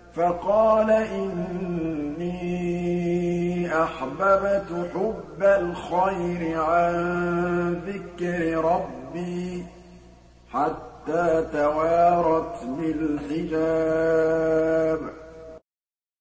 فَقَالَ إِنِّي أَحْبَبْتُ حُبَّ الْخَيْرِ عَن ذِكْرِ رَبِّي حَتَّىٰ تَوَارَتْ بِالْحِجَابِ